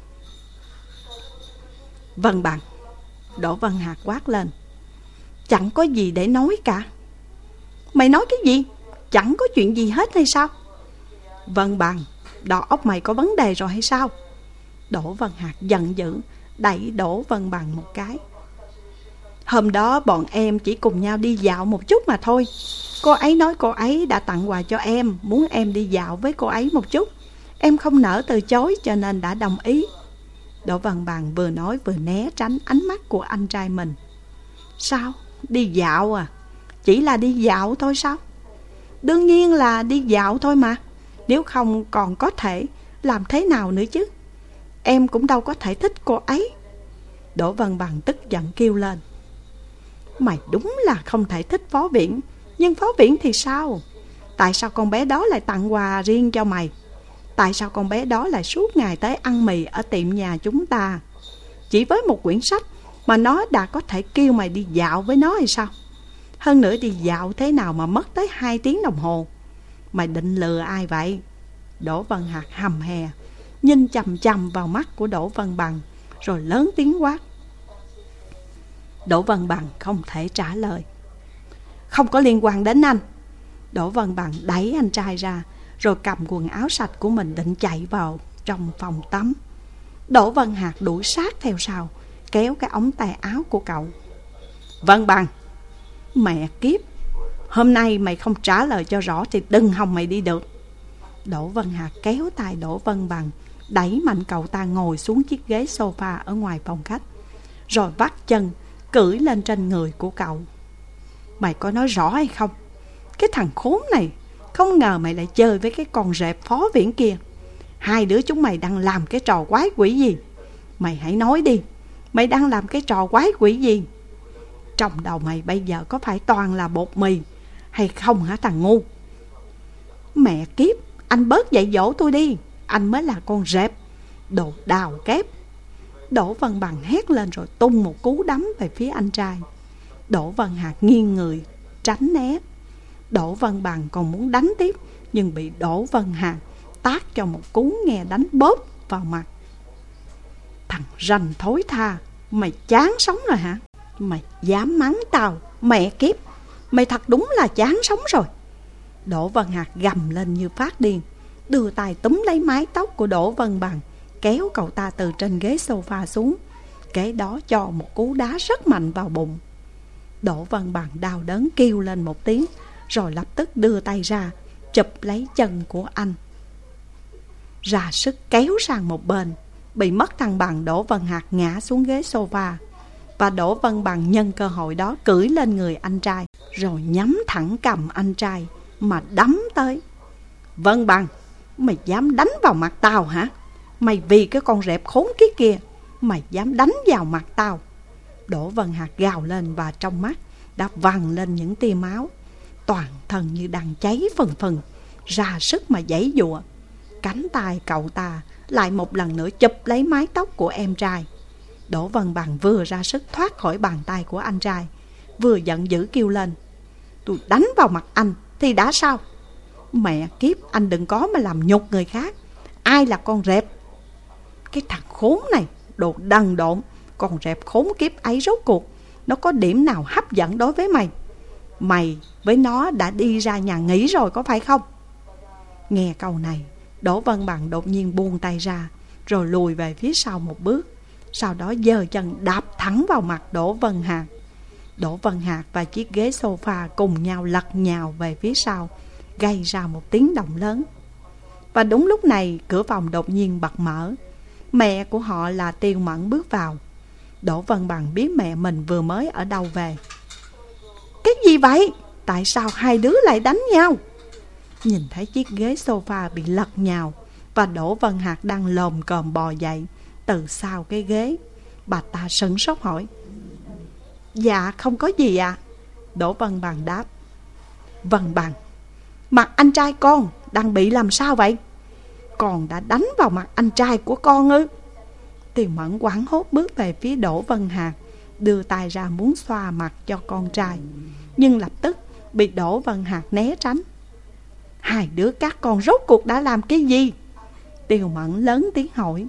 Văn Bằng, Đỗ Văn Hạc quát lên. Chẳng có gì để nói cả. Mày nói cái gì? Chẳng có chuyện gì hết hay sao? Văn Bằng, đầu óc mày có vấn đề rồi hay sao? Đỗ Văn Hạc giận dữ đẩy Đỗ Văn Bằng một cái. Hôm đó bọn em chỉ cùng nhau đi dạo một chút mà thôi. Cô ấy nói cô ấy đã tặng quà cho em, muốn em đi dạo với cô ấy một chút. Em không nỡ từ chối cho nên đã đồng ý. Đỗ Văn Bằng vừa nói vừa né tránh ánh mắt của anh trai mình. Sao? Đi dạo à? Chỉ là đi dạo thôi sao? Đương nhiên là đi dạo thôi mà. Nếu không còn có thể làm thế nào nữa chứ? Em cũng đâu có thể thích cô ấy. Đỗ Văn Bằng tức giận kêu lên. Mày đúng là không thể thích Phó Viễn, nhưng Phó Viễn thì sao? Tại sao con bé đó lại tặng quà riêng cho mày? Tại sao con bé đó lại suốt ngày tới ăn mì ở tiệm nhà chúng ta? Chỉ với một quyển sách mà nó đã có thể kêu mày đi dạo với nó hay sao? Hơn nữa đi dạo thế nào mà mất tới hai tiếng đồng hồ? Mày định lừa ai vậy? Đỗ Văn Hạc hầm hè nhìn chằm chằm vào mắt của Đỗ Văn Bằng, rồi lớn tiếng quát. Đỗ Văn Bằng không thể trả lời. Không có liên quan đến anh. Đỗ Văn Bằng đẩy anh trai ra, rồi cầm quần áo sạch của mình định chạy vào trong phòng tắm. Đỗ Văn Hạc đuổi sát theo sau, kéo cái ống tay áo của cậu. Văn Bằng, mẹ kiếp, hôm nay mày không trả lời cho rõ thì đừng hòng mày đi được. Đỗ Vân Hạc kéo tay Đỗ Vân Bằng, đẩy mạnh cậu ta ngồi xuống chiếc ghế sofa ở ngoài phòng khách, rồi vắt chân cưỡi lên trên người của cậu. Mày có nói rõ hay không? Cái thằng khốn này, không ngờ mày lại chơi với cái con rệp Phó Viễn kia. Hai đứa chúng mày đang làm cái trò quái quỷ gì? Mày hãy nói đi, mày đang làm cái trò quái quỷ gì? Trong đầu mày bây giờ có phải toàn là bột mì hay không hả thằng ngu? Mẹ kiếp, anh bớt dạy dỗ tôi đi, anh mới là con rệp, đồ đào kép. Đỗ Vân Bằng hét lên rồi tung một cú đấm về phía anh trai. Đỗ Vân Hạc nghiêng người tránh né. Đỗ Vân Bằng còn muốn đánh tiếp, nhưng bị Đỗ Vân Hạc tát cho một cú nghe đánh bóp vào mặt. Thằng ranh thối tha, mày chán sống rồi hả? Mày dám mắng tao? Mẹ kiếp, mày thật đúng là chán sống rồi. Đỗ Vân Hạc gầm lên như phát điên, đưa tay túm lấy mái tóc của Đỗ Vân Bằng, kéo cậu ta từ trên ghế sofa xuống, kế đó cho một cú đá rất mạnh vào bụng. Đỗ Vân Bằng đau đớn kêu lên một tiếng, rồi lập tức đưa tay ra chụp lấy chân của anh, ra sức kéo sang một bên. Bị mất thăng bằng, Đỗ Vân Hạc ngã xuống ghế sofa, và Đỗ Vân Bằng nhân cơ hội đó cưỡi lên người anh trai, rồi nhắm thẳng cầm anh trai mà đấm tới. Vân Bằng, mày dám đánh vào mặt tao hả? Mày vì cái con rệp khốn kiếp kia, mày dám đánh vào mặt tao? Đỗ Vân Hạc gào lên, và trong mắt đã vằn lên những tia máu. Toàn thân như đang cháy phừng phừng, ra sức mà giãy giụa. Cánh tay cậu ta lại một lần nữa chụp lấy mái tóc của em trai. Đỗ Vân Bằng vừa ra sức thoát khỏi bàn tay của anh trai, vừa giận dữ kêu lên: tôi đánh vào mặt anh thì đã sao? Mẹ kiếp, anh đừng có mà làm nhục người khác. Ai là con rệp? Cái thằng khốn này, đồ đần độn. Con rệp khốn kiếp ấy rốt cuộc nó có điểm nào hấp dẫn đối với mày? Mày với nó đã đi ra nhà nghỉ rồi có phải không? Nghe câu này, Đỗ Vân Bằng đột nhiên buông tay ra, rồi lùi về phía sau một bước, sau đó giơ chân đạp thẳng vào mặt Đỗ Vân Hạc. Đỗ Vân Hạc và chiếc ghế sofa cùng nhau lật nhào về phía sau, gây ra một tiếng động lớn. Và đúng lúc này, cửa phòng đột nhiên bật mở. Mẹ của họ là Tiêu Mẫn bước vào. Đỗ Vân Bằng biết mẹ mình vừa mới ở đâu về. Cái gì vậy? Tại sao hai đứa lại đánh nhau? Nhìn thấy chiếc ghế sofa bị lật nhào, và Đỗ Vân Hạc đang lồm cồm bò dậy từ sau cái ghế, bà ta sửng sốt hỏi: Dạ không có gì ạ. À? Đỗ Vân Bằng đáp: Vân Bằng, mặt anh trai con đang bị làm sao vậy? Con đã đánh vào mặt anh trai của con ư? Tiêu Mẫn hoảng hốt bước về phía Đỗ Vân Hạc, đưa tay ra muốn xoa mặt cho con trai, nhưng lập tức bị Đỗ Vân Hạc né tránh. Hai đứa các con rốt cuộc đã làm cái gì? Tiêu Mẫn lớn tiếng hỏi.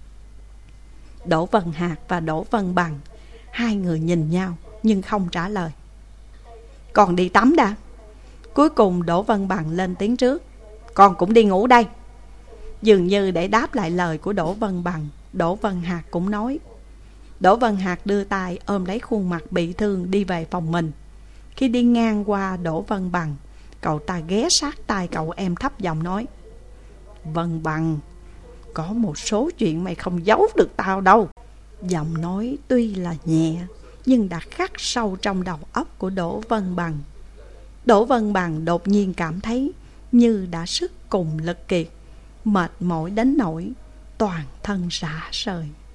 Đỗ Vân Hạc và Đỗ Vân Bằng, hai người nhìn nhau nhưng không trả lời. Con đi tắm đã. Cuối cùng Đỗ Vân Bằng lên tiếng trước: Con cũng đi ngủ đây. Dường như để đáp lại lời của Đỗ Vân Bằng, Đỗ Vân Hạc cũng nói. Đỗ Vân Hạc đưa tay ôm lấy khuôn mặt bị thương đi về phòng mình. Khi đi ngang qua Đỗ Vân Bằng, cậu ta ghé sát tai cậu em thấp giọng nói: Vân Bằng, có một số chuyện mày không giấu được tao đâu. Giọng nói tuy là nhẹ, nhưng đã khắc sâu trong đầu óc của Đỗ Vân Bằng. Đỗ Vân Bằng đột nhiên cảm thấy như đã sức cùng lực kiệt, mệt mỏi đến nỗi toàn thân rã rời.